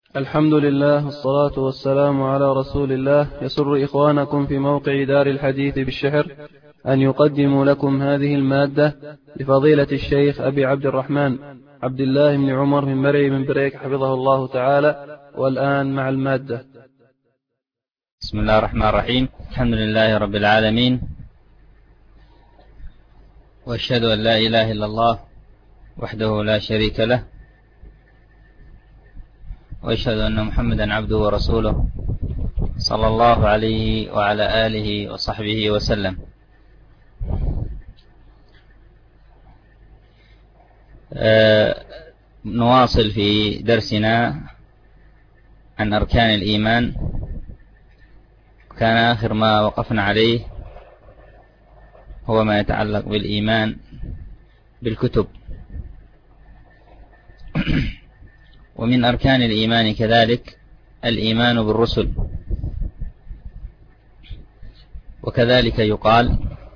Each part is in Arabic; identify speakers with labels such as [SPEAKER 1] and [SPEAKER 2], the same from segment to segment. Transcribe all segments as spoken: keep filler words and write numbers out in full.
[SPEAKER 1] الحمد لله والصلاة والسلام على رسول الله. يسر إخوانكم في موقع دار الحديث بالشحر أن يقدموا لكم هذه المادة لفضيلة الشيخ أبي عبد الرحمن عبد الله بن عمر من مرعي من بريك حفظه الله تعالى. والآن مع المادة.
[SPEAKER 2] بسم الله الرحمن الرحيم. الحمد لله رب العالمين، وأشهد أن لا إله إلا الله وحده لا شريك له، وأشهد أن محمدا عبده ورسوله صلى الله عليه وعلى آله وصحبه وسلم. آه نواصل في درسنا عن أركان الإيمان. كان آخر ما وقفنا عليه هو ما يتعلق بالإيمان بالكتب. ومن أركان الإيمان كذلك الإيمان بالرسل، وكذلك يقال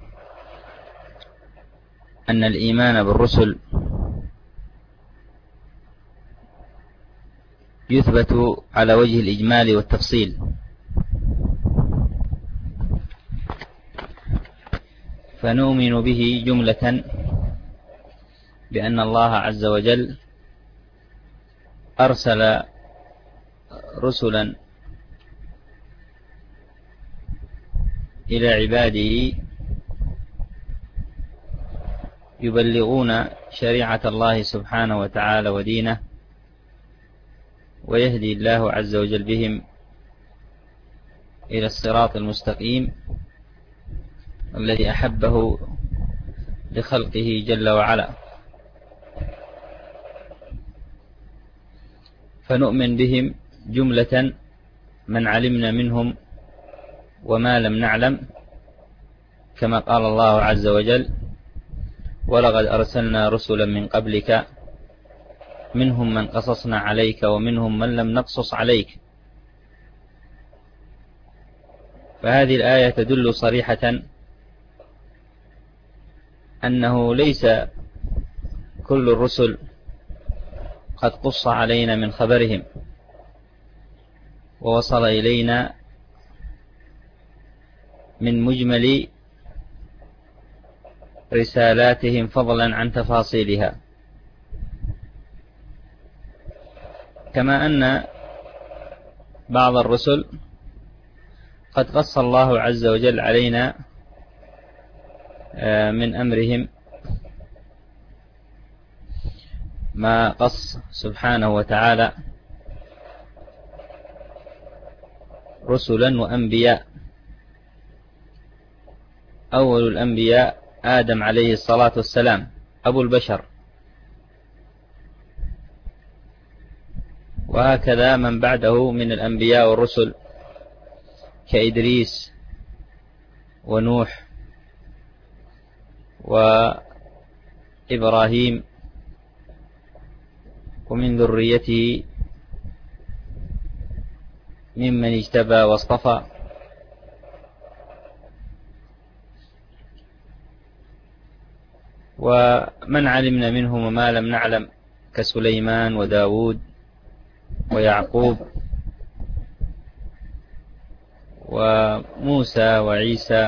[SPEAKER 2] أن الإيمان بالرسل يثبت على وجه الإجمال والتفصيل، فنؤمن به جملة بأن الله عز وجل أرسل رسلا إلى عباده يبلغون شريعة الله سبحانه وتعالى ودينه، ويهدي الله عز وجل بهم إلى الصراط المستقيم الذي أحبه لخلقه جل وعلا. فنؤمن بهم جملة من علمنا منهم وما لم نعلم، كما قال الله عز وجل: ولقد أرسلنا رسلا من قبلك منهم من قصصنا عليك ومنهم من لم نقصص عليك. فهذه الآية تدل صريحة أنه ليس كل الرسل قد قص علينا من خبرهم ووصل إلينا من مجمل رسالاتهم فضلا عن تفاصيلها، كما أن بعض الرسل قد قص الله عز وجل علينا من أمرهم ما قص سبحانه وتعالى رسلا وأنبياء. أول الأنبياء آدم عليه الصلاة والسلام أبو البشر، وهكذا من بعده من الأنبياء والرسل كإدريس ونوح وإبراهيم، ومن ذريته ممن اجتبى واصطفى. ومن علمنا منهم وما لم نعلم كسليمان وداود ويعقوب وموسى وعيسى،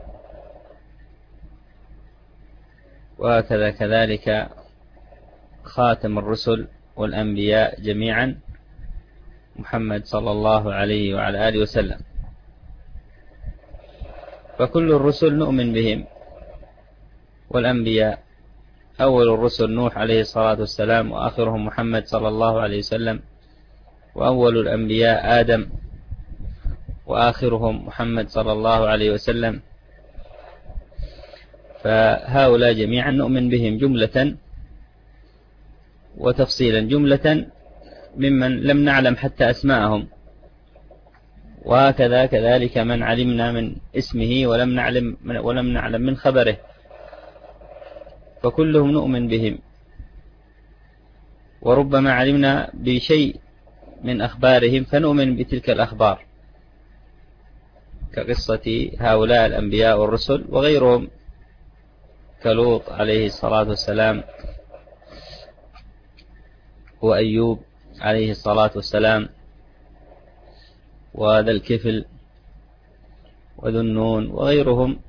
[SPEAKER 2] وهكذا كذلك خاتم الرسل والأنبياء جميعا محمد صلى الله عليه وعلى آله وسلم. فكل الرسل نؤمن بهم والأنبياء. أول الرسل نوح عليه الصلاة والسلام، وآخرهم محمد صلى الله عليه وسلم، وأول الأنبياء آدم، وآخرهم محمد صلى الله عليه وسلم. فهؤلاء جميعا نؤمن بهم جملة وتفصيلا، جملة ممن لم نعلم حتى أسماءهم، وهكذا كذلك من علمنا من اسمه ولم نعلم ولم نعلم من خبره، فكلهم نؤمن بهم. وربما علمنا بشيء من أخبارهم فنؤمن بتلك الأخبار، كقصة هؤلاء الأنبياء والرسل وغيرهم كلوط عليه الصلاة والسلام وأيوب عليه الصلاة والسلام، وذا الكفل وذو النون وغيرهم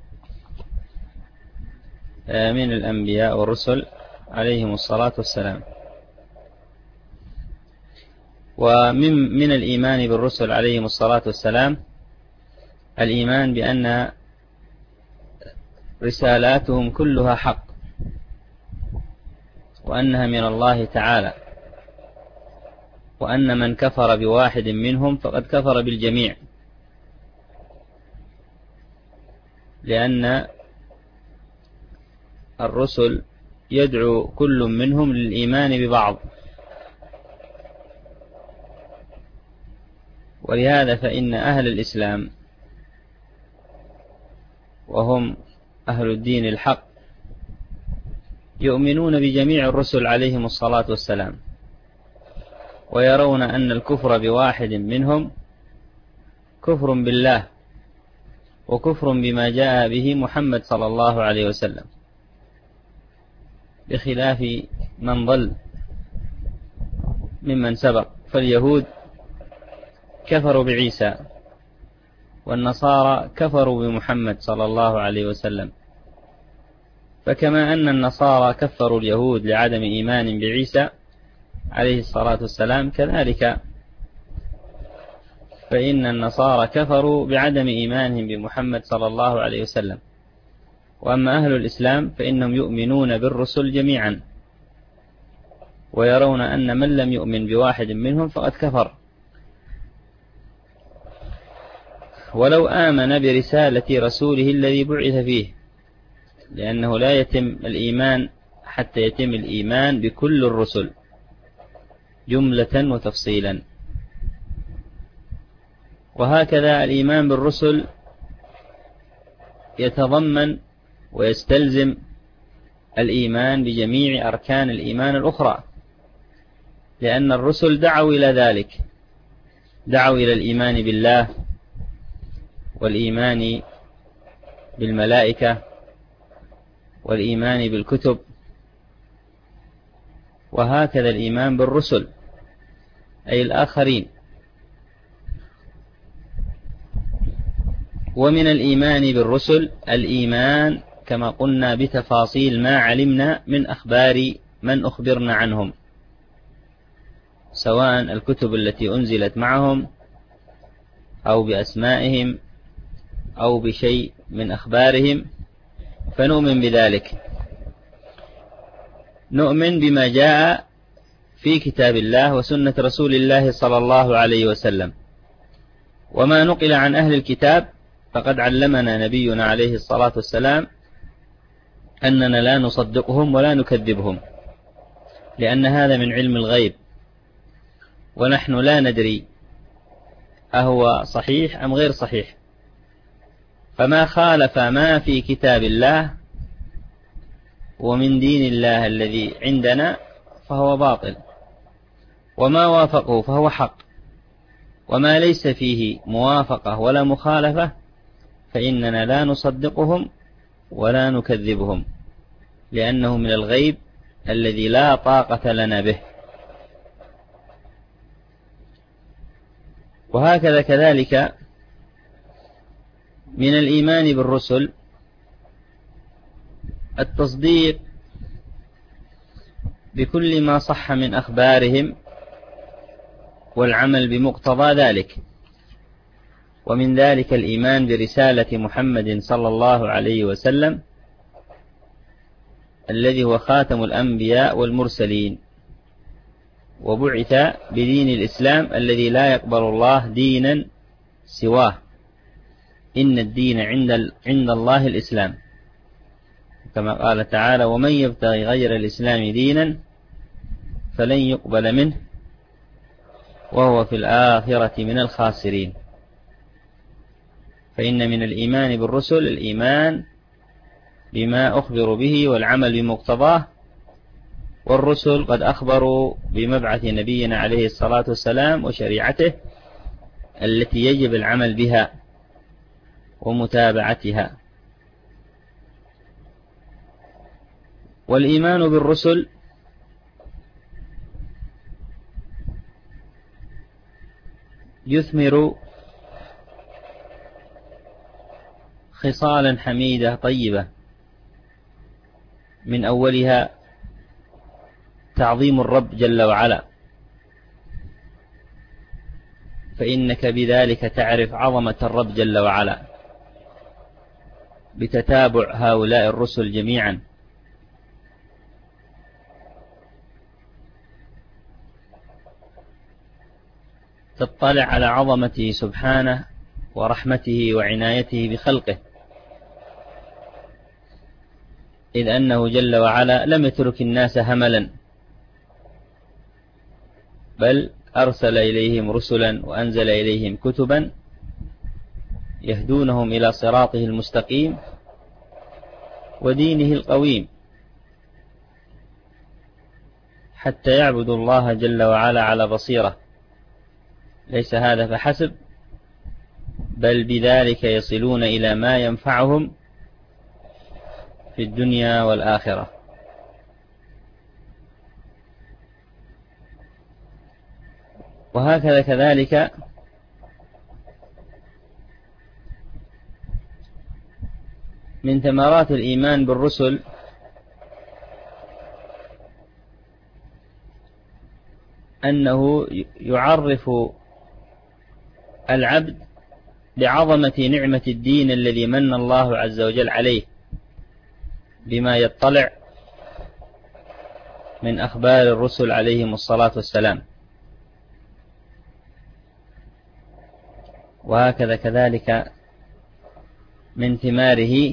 [SPEAKER 2] من الأنبياء والرسل عليهم الصلاة والسلام. ومن من الإيمان بالرسل عليهم الصلاة والسلام الإيمان بأن رسالاتهم كلها حق، وأنها من الله تعالى، وأن من كفر بواحد منهم فقد كفر بالجميع، لأن الرسل يدعو كل منهم للإيمان ببعض. ولهذا فإن أهل الإسلام وهم أهل الدين الحق يؤمنون بجميع الرسل عليهم الصلاة والسلام، ويرون أن الكفر بواحد منهم كفر بالله وكفر بما جاء به محمد صلى الله عليه وسلم، بخلاف من ضل ممن سبق. فاليهود كفروا بعيسى، والنصارى كفروا بمحمد صلى الله عليه وسلم. فكما أن النصارى كفروا اليهود لعدم إيمان بعيسى عليه الصلاة والسلام، كذلك فإن النصارى كفروا بعدم إيمانهم بمحمد صلى الله عليه وسلم. وأما أهل الإسلام فإنهم يؤمنون بالرسل جميعا، ويرون أن من لم يؤمن بواحد منهم فقد كفر، ولو آمن برسالة رسوله الذي بعث فيه، لأنه لا يتم الإيمان حتى يتم الإيمان بكل الرسل جملة وتفصيلا. وهكذا الإيمان بالرسل يتضمن ويستلزم الإيمان بجميع أركان الإيمان الأخرى، لأن الرسل دعوا إلى ذلك، دعوا إلى الإيمان بالله والإيمان بالملائكة والإيمان بالكتب، وهكذا الإيمان بالرسل أي الآخرين. ومن الإيمان بالرسل الإيمان كما قلنا بتفاصيل ما علمنا من أخبار من أخبرنا عنهم، سواء الكتب التي أنزلت معهم أو بأسمائهم أو بشيء من أخبارهم، فنؤمن بذلك. نؤمن بما جاء في كتاب الله وسنة رسول الله صلى الله عليه وسلم. وما نقل عن أهل الكتاب فقد علمنا نبينا عليه الصلاة والسلام أننا لا نصدقهم ولا نكذبهم، لأن هذا من علم الغيب، ونحن لا ندري أهو صحيح أم غير صحيح. فما خالف ما في كتاب الله ومن دين الله الذي عندنا فهو باطل، وما وافقه فهو حق، وما ليس فيه موافقة ولا مخالفة فإننا لا نصدقهم ولا نكذبهم، لأنه من الغيب الذي لا طاقة لنا به. وهكذا كذلك من الإيمان بالرسل التصديق بكل ما صح من أخبارهم والعمل بمقتضى ذلك. ومن ذلك الإيمان برسالة محمد صلى الله عليه وسلم الذي هو خاتم الأنبياء والمرسلين، وبعث بدين الإسلام الذي لا يقبل الله دينا سواه، إن الدين عند عند الله الإسلام، كما قال تعالى: ومن يبتغي غير الإسلام دينا فلن يقبل منه وهو في الآخرة من الخاسرين. فإن من الإيمان بالرسل الإيمان بما أخبروا به والعمل بمقتضاه، والرسل قد أخبروا بمبعث نبينا عليه الصلاة والسلام وشريعته التي يجب العمل بها ومتابعتها. والإيمان بالرسل يثمر خصالا حميدة طيبة، من أولها تعظيم الرب جل وعلا، فإنك بذلك تعرف عظمة الرب جل وعلا بتتابع هؤلاء الرسل جميعا. تطلع على عظمته سبحانه ورحمته وعنايته بخلقه، إذ أنه جل وعلا لم يترك الناس هملا، بل أرسل إليهم رسلا وأنزل إليهم كتبا يهدونهم إلى صراطه المستقيم ودينه القويم، حتى يعبدوا الله جل وعلا على بصيرة. ليس هذا فحسب، بل بذلك يصلون إلى ما ينفعهم في الدنيا والآخرة. وهكذا كذلك من ثمرات الإيمان بالرسل أنه يعرف العبد بعظمة نعمة الدين الذي من الله عز وجل عليه بما يطلع من أخبار الرسل عليهم الصلاة والسلام. وهكذا كذلك من ثماره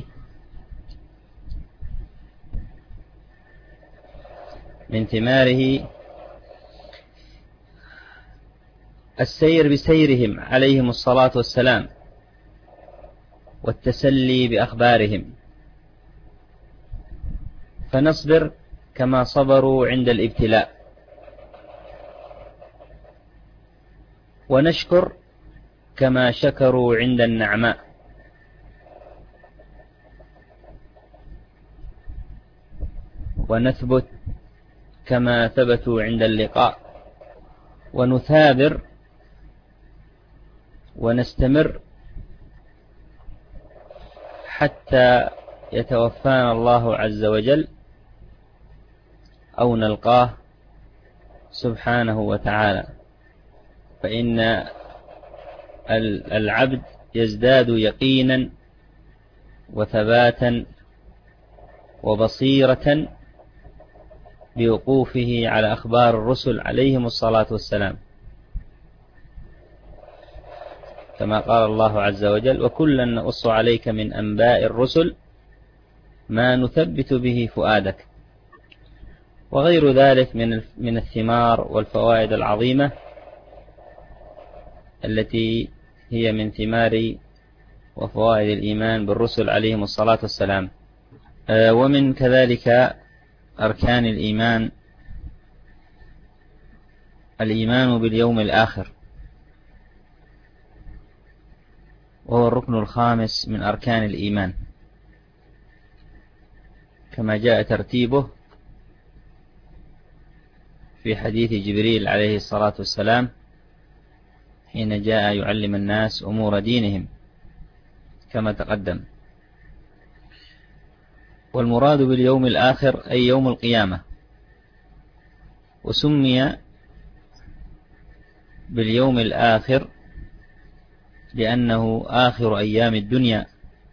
[SPEAKER 2] من ثماره السير بسيرهم عليهم الصلاة والسلام والتسلي بأخبارهم، فنصبر كما صبروا عند الابتلاء، ونشكر كما شكروا عند النعماء، ونثبت كما ثبتوا عند اللقاء، ونثابر ونستمر حتى يتوفانا الله عز وجل أو نلقاه سبحانه وتعالى. فإن العبد يزداد يقينا وثباتا وبصيرة بوقوفه على أخبار الرسل عليهم الصلاة والسلام، كما قال الله عز وجل: وكلا نقص عليك من أنباء الرسل ما نثبت به فؤادك. وغير ذلك من من الثمار والفوائد العظيمة التي هي من ثمار وفوائد الإيمان بالرسل عليهم الصلاة والسلام. ومن كذلك أركان الإيمان الإيمان باليوم الآخر، وهو الركن الخامس من أركان الإيمان، كما جاء ترتيبه في حديث جبريل عليه الصلاة والسلام حين جاء يعلم الناس أمور دينهم كما تقدم. والمراد باليوم الآخر أي يوم القيامة، وسمي باليوم الآخر لأنه آخر أيام الدنيا،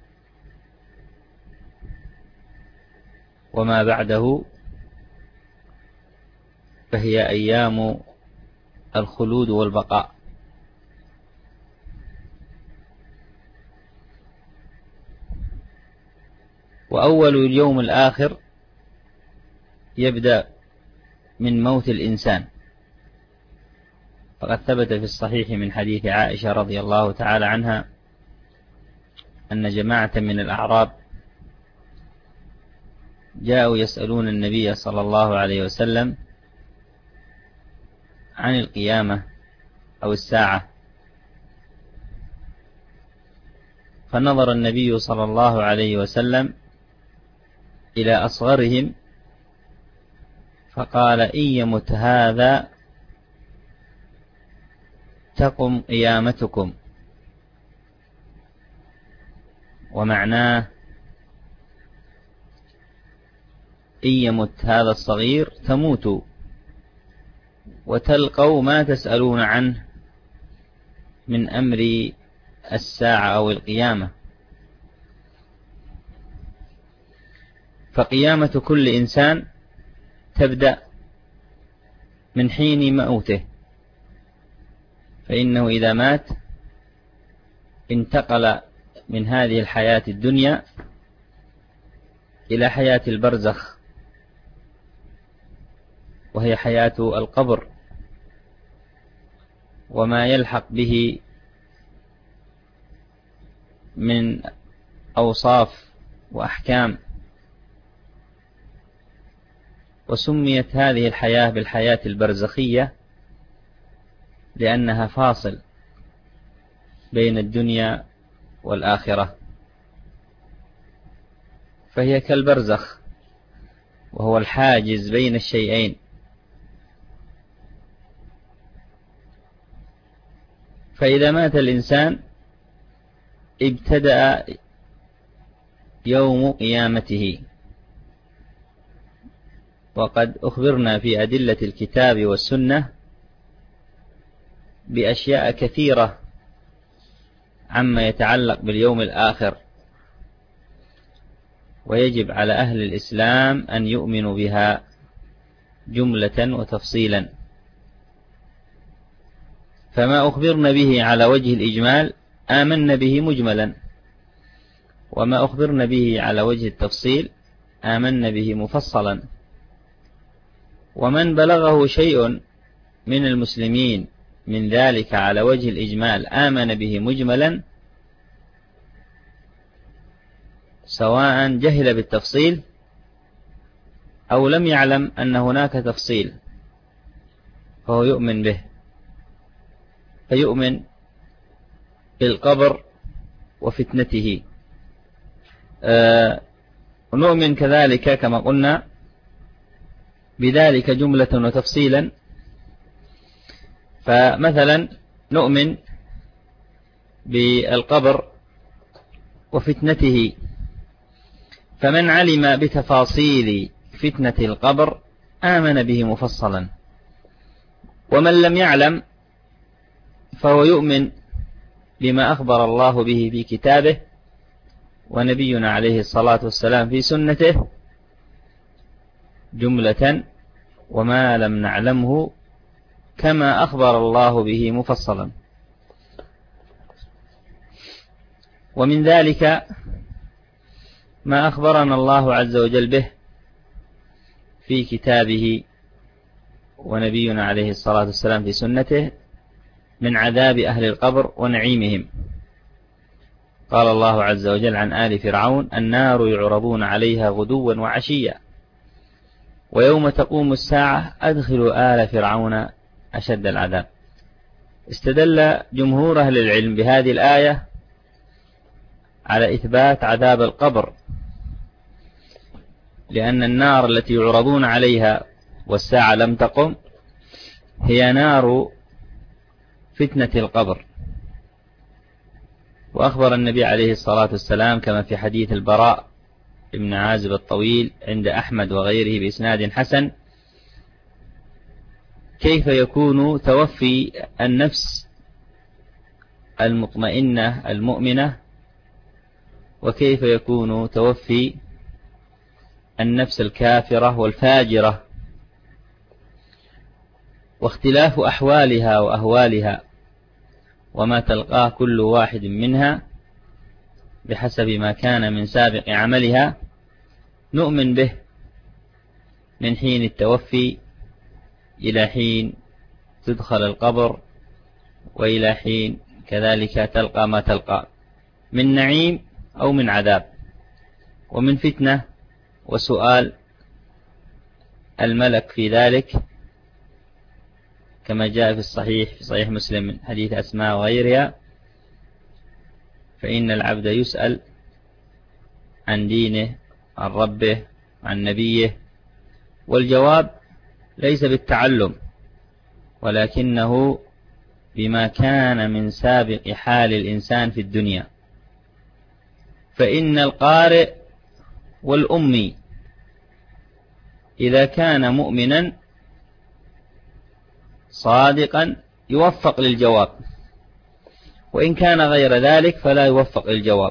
[SPEAKER 2] وما بعده فهي أيام الخلود والبقاء. وأول اليوم الآخر يبدأ من موت الإنسان، فقد ثبت في الصحيح من حديث عائشة رضي الله تعالى عنها أن جماعة من الأعراب جاءوا يسألون النبي صلى الله عليه وسلم عن القيامة أو الساعة، فنظر النبي صلى الله عليه وسلم إلى أصغرهم فقال: إن يمت هذا تقم قيامتكم، ومعناه إن يمت هذا الصغير تموتوا وتلقوا ما تسألون عنه من أمر الساعة أو القيامة. فقيامة كل إنسان تبدأ من حين موته، فإنه إذا مات انتقل من هذه الحياة الدنيا إلى حياة البرزخ، وهي حياة القبر وما يلحق به من أوصاف وأحكام. وسميت هذه الحياة بالحياة البرزخية لأنها فاصل بين الدنيا والآخرة، فهي كالبرزخ وهو الحاجز بين الشيئين. فإذا مات الإنسان ابتدأ يوم قيامته، وقد أخبرنا في أدلة الكتاب والسنة بأشياء كثيرة عما يتعلق باليوم الآخر، ويجب على أهل الإسلام أن يؤمنوا بها جملة وتفصيلا. فما أخبرنا به على وجه الإجمال آمنا به مجملا، وما أخبرنا به على وجه التفصيل آمنا به مفصلا. ومن بلغه شيء من المسلمين من ذلك على وجه الإجمال آمن به مجملا، سواء جهل بالتفصيل أو لم يعلم أن هناك تفصيل، فهو يؤمن به، فيؤمن بالقبر وفتنته. آه ونؤمن كذلك كما قلنا بذلك جملة وتفصيلا. فمثلا نؤمن بالقبر وفتنته، فمن علم بتفاصيل فتنة القبر آمن به مفصلا، ومن لم يعلم فهو يؤمن بما أخبر الله به في كتابه ونبينا عليه الصلاة والسلام في سنته جملة، وما لم نعلمه كما أخبر الله به مفصلا. ومن ذلك ما أخبرنا الله عز وجل به في كتابه ونبينا عليه الصلاة والسلام في سنته من عذاب أهل القبر ونعيمهم. قال الله عز وجل عن آل فرعون: النار يعرضون عليها غدوا وعشيا ويوم تقوم الساعة أدخلوا آل فرعون أشد العذاب. استدل جمهور أهل العلم بهذه الآية على إثبات عذاب القبر، لأن النار التي يعرضون عليها والساعة لم تقم هي نار فتنة القبر. وأخبر النبي عليه الصلاة والسلام كما في حديث البراء ابن عازب الطويل عند أحمد وغيره بإسناد حسن: كيف يكون توفي النفس المطمئنة المؤمنة، وكيف يكون توفي النفس الكافرة والفاجرة، واختلاف أحوالها وأهوالها وما تلقاه كل واحد منها بحسب ما كان من سابق عملها، نؤمن به من حين التوفي إلى حين تدخل القبر، وإلى حين كذلك تلقى ما تلقى من نعيم أو من عذاب، ومن فتنة وسؤال الملك في ذلك، كما جاء في الصحيح في صحيح مسلم من حديث أسماء وغيرها: فإن العبد يسأل عن دينه، عن ربه، عن نبيه، والجواب ليس بالتعلم ولكنه بما كان من سابق حال الإنسان في الدنيا، فإن القارئ والأمي إذا كان مؤمنا صادقا يوفق للجواب، وإن كان غير ذلك فلا يوفق للجواب.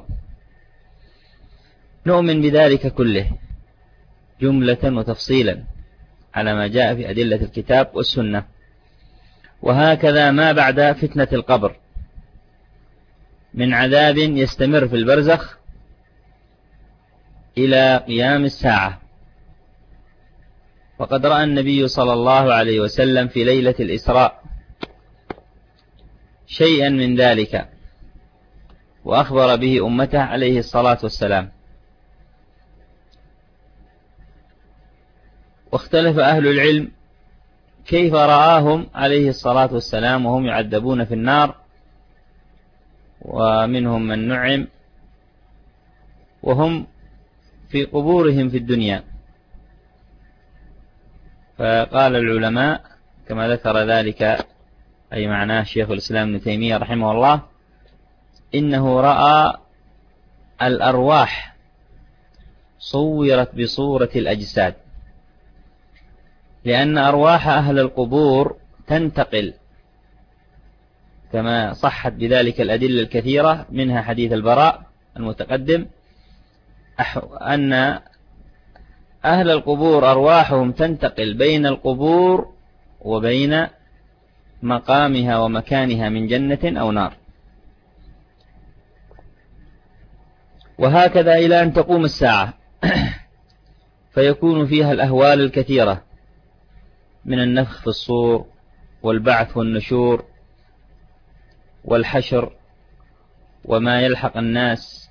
[SPEAKER 2] نؤمن بذلك كله جملة وتفصيلا على ما جاء في أدلة الكتاب والسنة. وهكذا ما بعد فتنة القبر من عذاب يستمر في البرزخ إلى قيام الساعة. وقد رأى النبي صلى الله عليه وسلم في ليلة الإسراء شيئا من ذلك، وأخبر به أمته عليه الصلاة والسلام. واختلف أهل العلم كيف رآهم عليه الصلاة والسلام وهم يعذبون في النار، ومنهم من نعم وهم في قبورهم في الدنيا. فقال العلماء كما ذكر ذلك أي معناه شيخ الإسلام ابن تيمية رحمه الله، إنه رأى الأرواح صورت بصورة الأجساد، لأن أرواح أهل القبور تنتقل كما صحت بذلك الأدلة الكثيرة، منها حديث البراء المتقدم أن أهل القبور أرواحهم تنتقل بين القبور وبين مقامها ومكانها من جنة أو نار، وهكذا إلى أن تقوم الساعة فيكون فيها الأهوال الكثيرة من النفخ في الصور والبعث والنشور والحشر وما يلحق الناس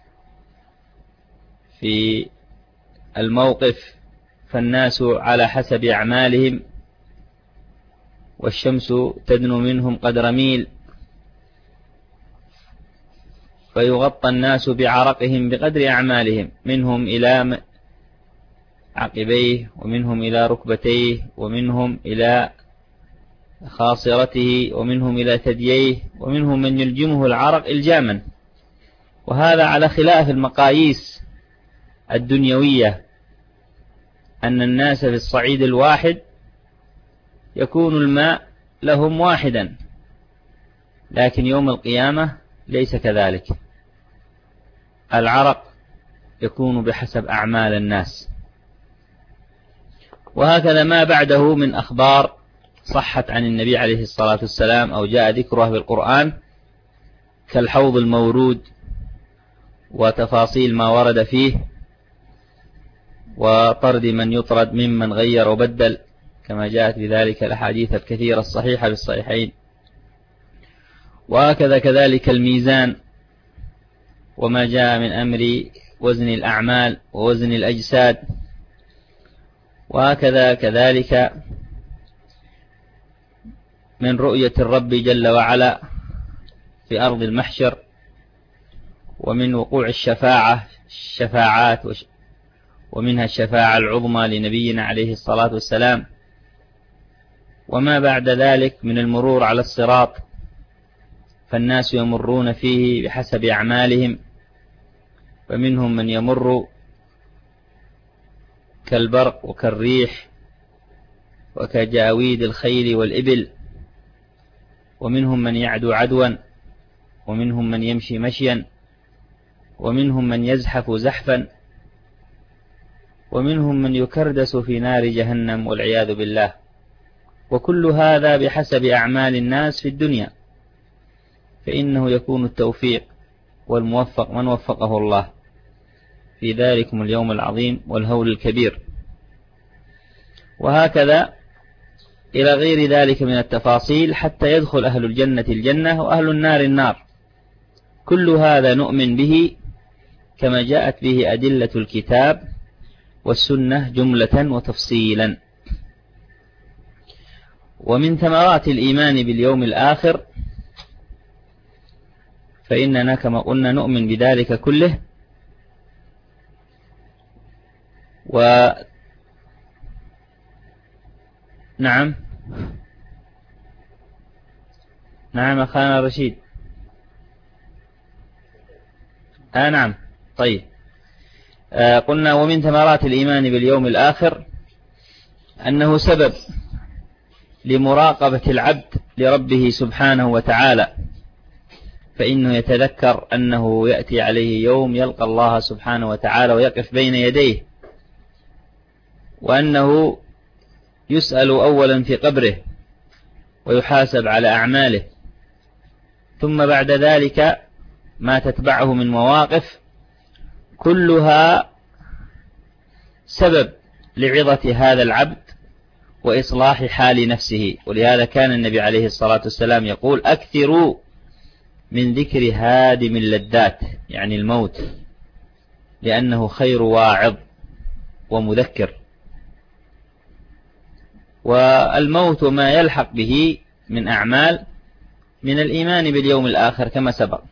[SPEAKER 2] في الموقف، فالناس على حسب أعمالهم، والشمس تدنو منهم قدر ميل، فيغطى الناس بعرقهم بقدر أعمالهم، منهم إلى عقبيه ومنهم إلى ركبتيه ومنهم إلى خاصرته ومنهم إلى ثدييه، ومنهم من يلجمه العرق إلجاما. وهذا على خلاف المقاييس الدنيوية، أن الناس في الصعيد الواحد يكون الماء لهم واحدا، لكن يوم القيامة ليس كذلك، العرق يكون بحسب أعمال الناس. وهكذا ما بعده من أخبار صحت عن النبي عليه الصلاة والسلام أو جاء ذكرها في القرآن كالحوض المورود وتفاصيل ما ورد فيه، وطرد من يطرد ممن غير وبدل كما جاءت بذلك الأحاديث الكثيرة الصحيحة بالصحيحين. وهكذا كذلك الميزان وما جاء من أمر وزن الأعمال ووزن الأجساد. وهكذا كذلك من رؤية الرب جل وعلا في أرض المحشر، ومن وقوع الشفاعة الشفاعات ومنها الشفاعة العظمى لنبينا عليه الصلاة والسلام، وما بعد ذلك من المرور على الصراط، فالناس يمرون فيه بحسب أعمالهم، فمنهم من يمر كالبرق وكالريح وكجاويد الخيل والإبل، ومنهم من يعدو عدوا، ومنهم من يمشي مشيا، ومنهم من يزحف زحفا، ومنهم من يكردس في نار جهنم والعياذ بالله. وكل هذا بحسب أعمال الناس في الدنيا، فإنه يكون التوفيق والموفق من وفقه الله في ذلكم اليوم العظيم والهول الكبير. وهكذا إلى غير ذلك من التفاصيل حتى يدخل أهل الجنة الجنة وأهل النار النار. كل هذا نؤمن به كما جاءت به أدلة الكتاب والسنة جملة وتفصيلا. ومن ثمرات الإيمان باليوم الآخر فإننا كما قلنا نؤمن بذلك كله، ونعم نعم أخانا رشيد. آه نعم. طيب، آه قلنا ومن ثمرات الإيمان باليوم الآخر أنه سبب لمراقبة العبد لربه سبحانه وتعالى، فإنه يتذكر أنه يأتي عليه يوم يلقى الله سبحانه وتعالى ويقف بين يديه، وأنه يسأل أولا في قبره ويحاسب على أعماله، ثم بعد ذلك ما تتبعه من مواقف كلها سبب لعظة هذا العبد وإصلاح حال نفسه. ولهذا كان النبي عليه الصلاة والسلام يقول: أكثروا من ذكر هادم اللذات، يعني الموت، لأنه خير واعظ ومذكر. والموت ما يلحق به من أعمال من الإيمان باليوم الآخر كما سبق،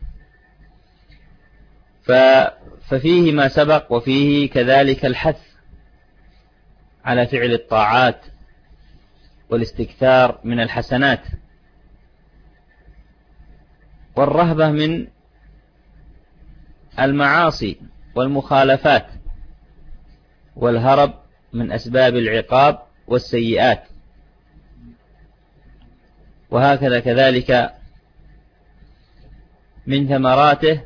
[SPEAKER 2] ففيه ما سبق، وفيه كذلك الحث على فعل الطاعات والاستكثار من الحسنات، والرهبة من المعاصي والمخالفات، والهرب من أسباب العقاب والسيئات. وهكذا كذلك من ثمراته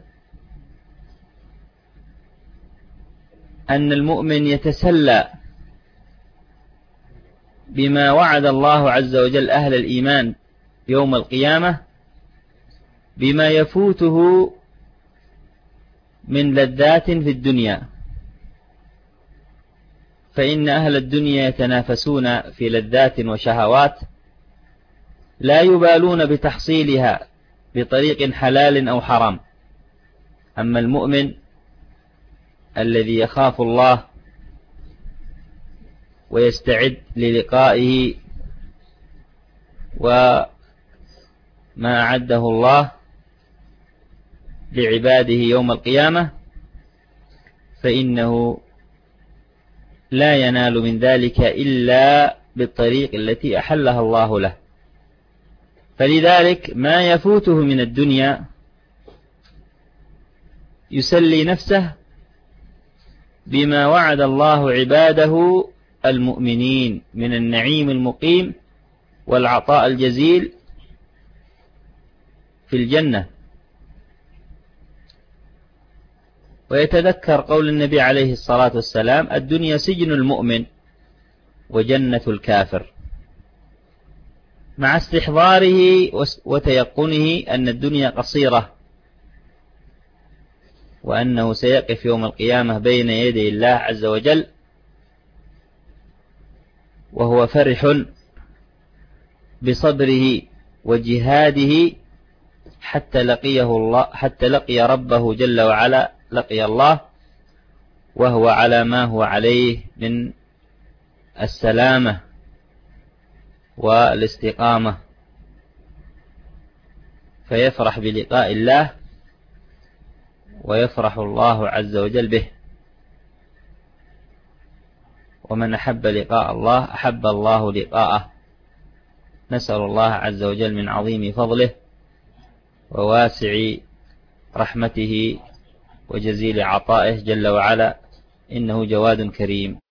[SPEAKER 2] أن المؤمن يتسلى بما وعد الله عز وجل أهل الإيمان يوم القيامة بما يفوته من لذات في الدنيا، فإن أهل الدنيا يتنافسون في لذات وشهوات لا يبالون بتحصيلها بطريق حلال أو حرام. أما المؤمن الذي يخاف الله ويستعد للقائه وما أعده الله لعباده يوم القيامة، فإنه لا ينال من ذلك إلا بالطريق التي أحلها الله له. فلذلك ما يفوته من الدنيا يسلي نفسه بما وعد الله عباده المؤمنين من النعيم المقيم والعطاء الجزيل في الجنة. ويتذكر قول النبي عليه الصلاة والسلام: الدنيا سجن المؤمن وجنة الكافر، مع استحضاره وتيقنه أن الدنيا قصيرة، وأنه سيقف يوم القيامة بين يدي الله عز وجل وهو فرح بصبره وجهاده حتى لقيه الله، حتى لقي ربه جل وعلا، لقي الله وهو على ما هو عليه من السلامة والاستقامة، فيفرح بلقاء الله ويفرح الله عز وجل به. ومن أحب لقاء الله أحب الله لقاءه. نسأل الله عز وجل من عظيم فضله وواسع رحمته وجزيل عطائه جل وعلا، إنه جواد كريم.